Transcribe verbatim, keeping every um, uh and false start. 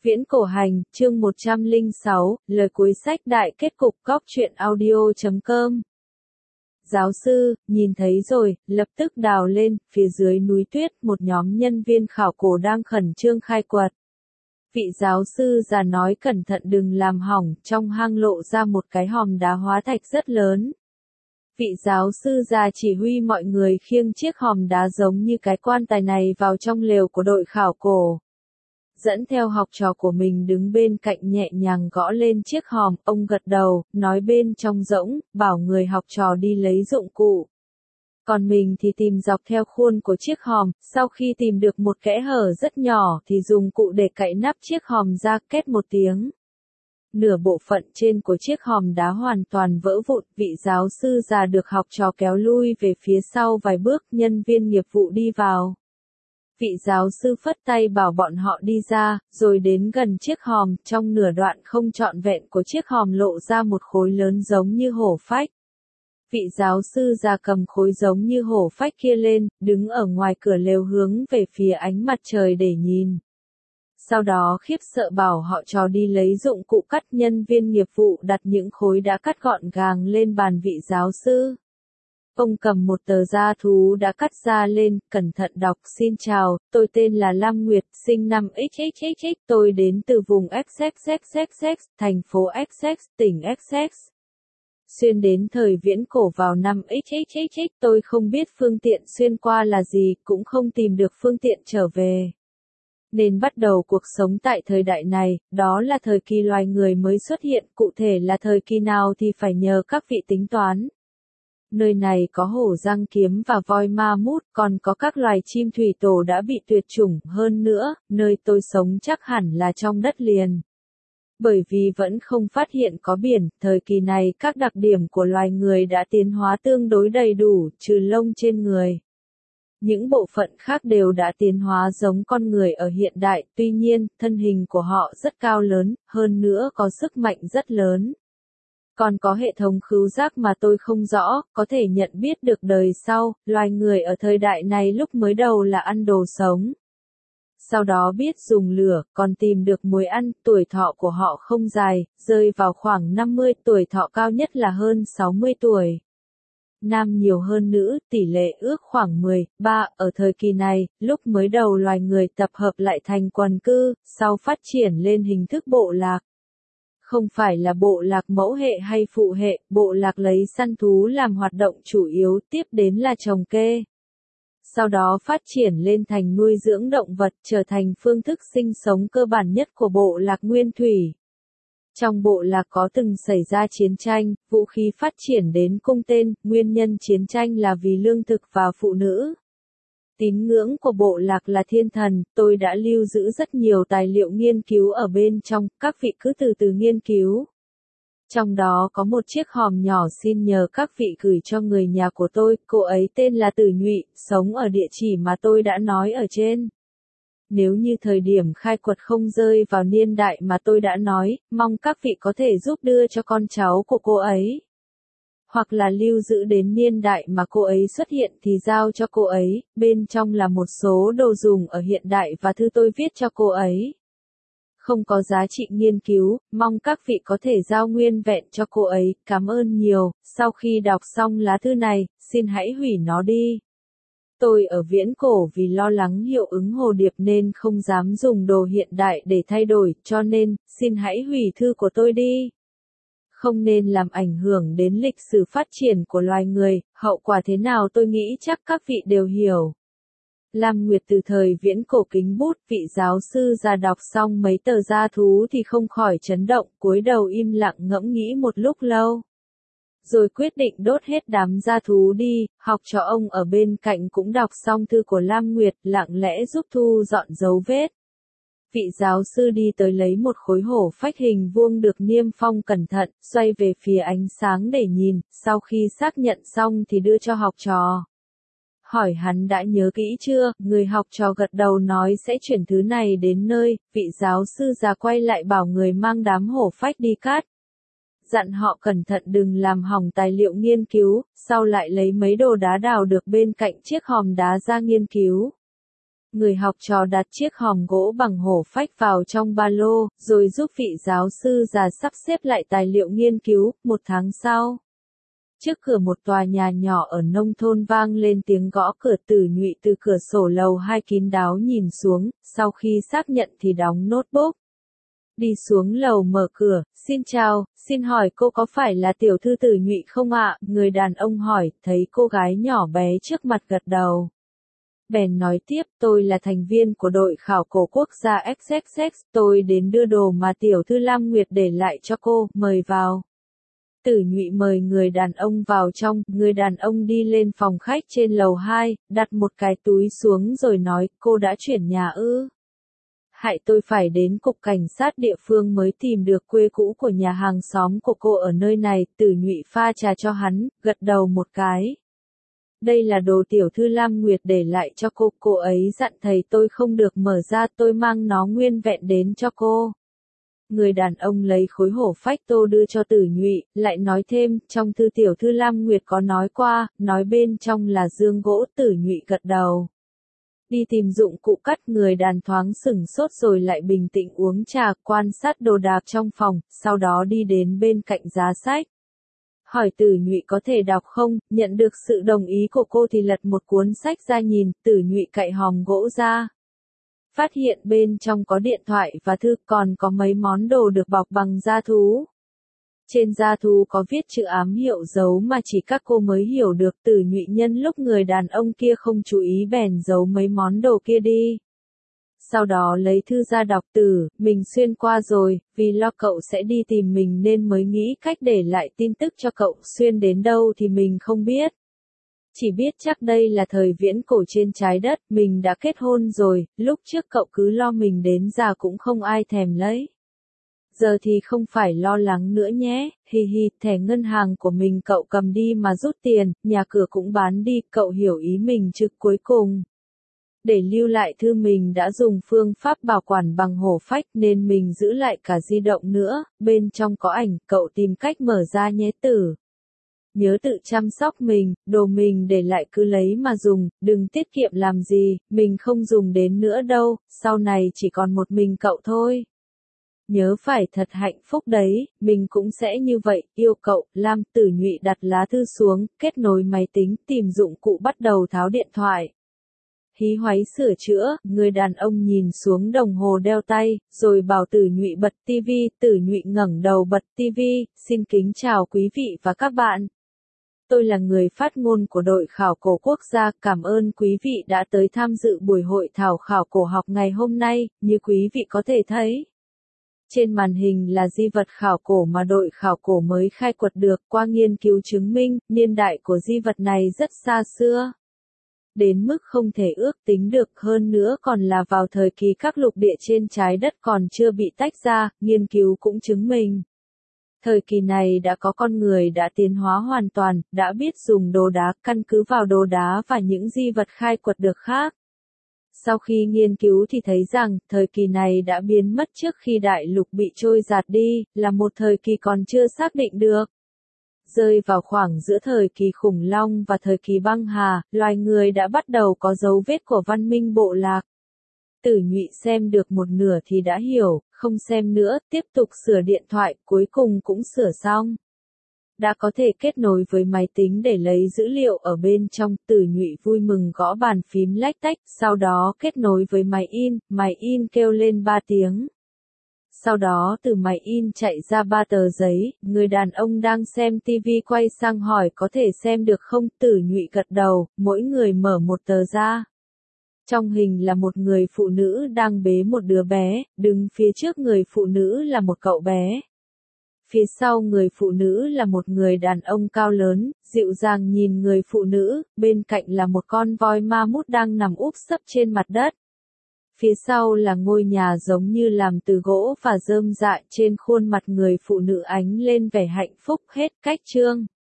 Viễn cổ hành, chương một trăm lẻ sáu, lời cuối sách đại kết cục góc truyện audio chấm com. Giáo sư, nhìn thấy rồi, lập tức đào lên, phía dưới núi tuyết, một nhóm nhân viên khảo cổ đang khẩn trương khai quật. Vị giáo sư già nói cẩn thận đừng làm hỏng, trong hang lộ ra một cái hòm đá hóa thạch rất lớn. Vị giáo sư già chỉ huy mọi người khiêng chiếc hòm đá giống như cái quan tài này vào trong lều của đội khảo cổ. Dẫn theo học trò của mình đứng bên cạnh nhẹ nhàng gõ lên chiếc hòm, ông gật đầu, nói bên trong rỗng, bảo người học trò đi lấy dụng cụ. Còn mình thì tìm dọc theo khuôn của chiếc hòm, sau khi tìm được một kẽ hở rất nhỏ thì dùng cụ để cạy nắp chiếc hòm ra, két một tiếng. Nửa bộ phận trên của chiếc hòm đá hoàn toàn vỡ vụn, vị giáo sư già được học trò kéo lui về phía sau vài bước, nhân viên nghiệp vụ đi vào. Vị giáo sư phất tay bảo bọn họ đi ra, rồi đến gần chiếc hòm, trong nửa đoạn không trọn vẹn của chiếc hòm lộ ra một khối lớn giống như hổ phách. Vị giáo sư già cầm khối giống như hổ phách kia lên, đứng ở ngoài cửa lều hướng về phía ánh mặt trời để nhìn. Sau đó khiếp sợ bảo họ trò đi lấy dụng cụ cắt, nhân viên nghiệp vụ đặt những khối đã cắt gọn gàng lên bàn vị giáo sư. Ông cầm một tờ da thú đã cắt ra lên, cẩn thận đọc, xin chào, tôi tên là Lam Nguyệt, sinh năm x x x x, tôi đến từ vùng X X X X X, thành phố X X, tỉnh X X. Xuyên đến thời viễn cổ vào năm X X X X, tôi không biết phương tiện xuyên qua là gì, cũng không tìm được phương tiện trở về. Nên bắt đầu cuộc sống tại thời đại này, đó là thời kỳ loài người mới xuất hiện, cụ thể là thời kỳ nào thì phải nhờ các vị tính toán. Nơi này có hổ răng kiếm và voi ma mút, còn có các loài chim thủy tổ đã bị tuyệt chủng, hơn nữa, nơi tôi sống chắc hẳn là trong đất liền. Bởi vì vẫn không phát hiện có biển, thời kỳ này các đặc điểm của loài người đã tiến hóa tương đối đầy đủ, trừ lông trên người. Những bộ phận khác đều đã tiến hóa giống con người ở hiện đại, tuy nhiên, thân hình của họ rất cao lớn, hơn nữa có sức mạnh rất lớn. Còn có hệ thống khứu giác mà tôi không rõ, có thể nhận biết được đời sau, loài người ở thời đại này lúc mới đầu là ăn đồ sống. Sau đó biết dùng lửa, còn tìm được muối ăn, tuổi thọ của họ không dài, rơi vào khoảng năm mươi, tuổi thọ cao nhất là hơn sáu mươi tuổi. Nam nhiều hơn nữ, tỷ lệ ước khoảng mười ba, ở thời kỳ này, lúc mới đầu loài người tập hợp lại thành quần cư, sau phát triển lên hình thức bộ lạc. Không phải là bộ lạc mẫu hệ hay phụ hệ, bộ lạc lấy săn thú làm hoạt động chủ yếu, tiếp đến là trồng kê. Sau đó phát triển lên thành nuôi dưỡng động vật, trở thành phương thức sinh sống cơ bản nhất của bộ lạc nguyên thủy. Trong bộ lạc có từng xảy ra chiến tranh, vũ khí phát triển đến cung tên, nguyên nhân chiến tranh là vì lương thực và phụ nữ. Tín ngưỡng của bộ lạc là thiên thần, tôi đã lưu giữ rất nhiều tài liệu nghiên cứu ở bên trong, các vị cứ từ từ nghiên cứu. Trong đó có một chiếc hòm nhỏ xin nhờ các vị gửi cho người nhà của tôi, cô ấy tên là Tử Nhụy, sống ở địa chỉ mà tôi đã nói ở trên. Nếu như thời điểm khai quật không rơi vào niên đại mà tôi đã nói, mong các vị có thể giúp đưa cho con cháu của cô ấy. Hoặc là lưu giữ đến niên đại mà cô ấy xuất hiện thì giao cho cô ấy, bên trong là một số đồ dùng ở hiện đại và thư tôi viết cho cô ấy. Không có giá trị nghiên cứu, mong các vị có thể giao nguyên vẹn cho cô ấy, cảm ơn nhiều, sau khi đọc xong lá thư này, xin hãy hủy nó đi. Tôi ở viễn cổ vì lo lắng hiệu ứng hồ điệp nên không dám dùng đồ hiện đại để thay đổi, cho nên, xin hãy hủy thư của tôi đi. Không nên làm ảnh hưởng đến lịch sử phát triển của loài người, hậu quả thế nào tôi nghĩ chắc các vị đều hiểu. Lam Nguyệt từ thời viễn cổ kính bút, vị giáo sư già đọc xong mấy tờ da thú thì không khỏi chấn động, cúi đầu im lặng ngẫm nghĩ một lúc lâu. Rồi quyết định đốt hết đám da thú đi, học trò ông ở bên cạnh cũng đọc xong thư của Lam Nguyệt, lặng lẽ giúp thu dọn dấu vết. Vị giáo sư đi tới lấy một khối hổ phách hình vuông được niêm phong cẩn thận, xoay về phía ánh sáng để nhìn, sau khi xác nhận xong thì đưa cho học trò. Hỏi hắn đã nhớ kỹ chưa, người học trò gật đầu nói sẽ chuyển thứ này đến nơi, vị giáo sư già quay lại bảo người mang đám hổ phách đi cát. Dặn họ cẩn thận đừng làm hỏng tài liệu nghiên cứu, sau lại lấy mấy đồ đá đào được bên cạnh chiếc hòm đá ra nghiên cứu. Người học trò đặt chiếc hòm gỗ bằng hổ phách vào trong ba lô, rồi giúp vị giáo sư già sắp xếp lại tài liệu nghiên cứu. Một tháng sau, trước cửa một tòa nhà nhỏ ở nông thôn vang lên tiếng gõ cửa. Tử Nhụy từ cửa sổ lầu hai kín đáo nhìn xuống, sau khi xác nhận thì đóng notebook. Đi xuống lầu mở cửa, xin chào, xin hỏi cô có phải là tiểu thư Tử Nhụy không ạ? Người đàn ông hỏi, thấy cô gái nhỏ bé trước mặt gật đầu. Bèn nói tiếp, tôi là thành viên của đội khảo cổ quốc gia ích ích ích, tôi đến đưa đồ mà tiểu thư Lam Nguyệt để lại cho cô, mời vào. Tử Nhụy mời người đàn ông vào trong, người đàn ông đi lên phòng khách trên lầu hai, đặt một cái túi xuống rồi nói, cô đã chuyển nhà ư? Hại tôi phải đến cục cảnh sát địa phương mới tìm được quê cũ của nhà hàng xóm của cô ở nơi này. Tử Nhụy pha trà cho hắn, gật đầu một cái. Đây là đồ tiểu thư Lam Nguyệt để lại cho cô, cô ấy dặn thầy tôi không được mở ra, tôi mang nó nguyên vẹn đến cho cô. Người đàn ông lấy khối hổ phách tô đưa cho Tử Nhụy, lại nói thêm, trong thư tiểu thư Lam Nguyệt có nói qua, nói bên trong là dương gỗ. Tử Nhụy gật đầu. Đi tìm dụng cụ cắt. Người đàn thoáng sửng sốt rồi lại bình tĩnh uống trà, quan sát đồ đạc trong phòng, sau đó đi đến bên cạnh giá sách. Hỏi Tử Nhụy có thể đọc không, nhận được sự đồng ý của cô thì lật một cuốn sách ra nhìn. Tử Nhụy cạy hòm gỗ ra. Phát hiện bên trong có điện thoại và thư, còn có mấy món đồ được bọc bằng da thú. Trên da thú có viết chữ ám hiệu dấu mà chỉ các cô mới hiểu được. Tử Nhụy nhân lúc người đàn ông kia không chú ý bèn giấu mấy món đồ kia đi. Sau đó lấy thư ra đọc. Tử, mình xuyên qua rồi, vì lo cậu sẽ đi tìm mình nên mới nghĩ cách để lại tin tức cho cậu. Xuyên đến đâu thì mình không biết. Chỉ biết chắc đây là thời viễn cổ trên trái đất, mình đã kết hôn rồi, lúc trước cậu cứ lo mình đến già cũng không ai thèm lấy. Giờ thì không phải lo lắng nữa nhé, hi hi, thẻ ngân hàng của mình cậu cầm đi mà rút tiền, nhà cửa cũng bán đi, cậu hiểu ý mình chứ. Cuối cùng, để lưu lại thư mình đã dùng phương pháp bảo quản bằng hổ phách nên mình giữ lại cả di động nữa, bên trong có ảnh, cậu tìm cách mở ra nhé Tử. Nhớ tự chăm sóc mình, đồ mình để lại cứ lấy mà dùng, đừng tiết kiệm làm gì, mình không dùng đến nữa đâu, sau này chỉ còn một mình cậu thôi. Nhớ phải thật hạnh phúc đấy, mình cũng sẽ như vậy, yêu cậu. Lam. Tử Nhụy đặt lá thư xuống, kết nối máy tính, tìm dụng cụ bắt đầu tháo điện thoại. Hí hoáy sửa chữa, người đàn ông nhìn xuống đồng hồ đeo tay, rồi bảo Tử Nhụy bật tivi. Tử Nhụy ngẩng đầu bật tivi, xin kính chào quý vị và các bạn. Tôi là người phát ngôn của đội khảo cổ quốc gia, cảm ơn quý vị đã tới tham dự buổi hội thảo khảo cổ học ngày hôm nay. Như quý vị có thể thấy, trên màn hình là di vật khảo cổ mà đội khảo cổ mới khai quật được. Qua nghiên cứu chứng minh, niên đại của di vật này rất xa xưa, đến mức không thể ước tính được, hơn nữa còn là vào thời kỳ các lục địa trên trái đất còn chưa bị tách ra. Nghiên cứu cũng chứng minh, thời kỳ này đã có con người đã tiến hóa hoàn toàn, đã biết dùng đồ đá, căn cứ vào đồ đá và những di vật khai quật được khác. Sau khi nghiên cứu thì thấy rằng, thời kỳ này đã biến mất trước khi đại lục bị trôi giạt đi, là một thời kỳ còn chưa xác định được. Rơi vào khoảng giữa thời kỳ khủng long và thời kỳ băng hà, loài người đã bắt đầu có dấu vết của văn minh bộ lạc. Tử Nhụy xem được một nửa thì đã hiểu, không xem nữa, tiếp tục sửa điện thoại, cuối cùng cũng sửa xong. Đã có thể kết nối với máy tính để lấy dữ liệu ở bên trong. Tử Nhụy vui mừng gõ bàn phím lách tách, sau đó kết nối với máy in, máy in kêu lên ba tiếng. Sau đó từ máy in chạy ra ba tờ giấy, người đàn ông đang xem tivi quay sang hỏi có thể xem được không. Tử Nhụy gật đầu, mỗi người mở một tờ ra. Trong hình là một người phụ nữ đang bế một đứa bé, đứng phía trước người phụ nữ là một cậu bé. Phía sau người phụ nữ là một người đàn ông cao lớn, dịu dàng nhìn người phụ nữ, bên cạnh là một con voi ma mút đang nằm úp sấp trên mặt đất. Phía sau là ngôi nhà giống như làm từ gỗ và rơm rạ, trên khuôn mặt người phụ nữ ánh lên vẻ hạnh phúc. Hết cách chương.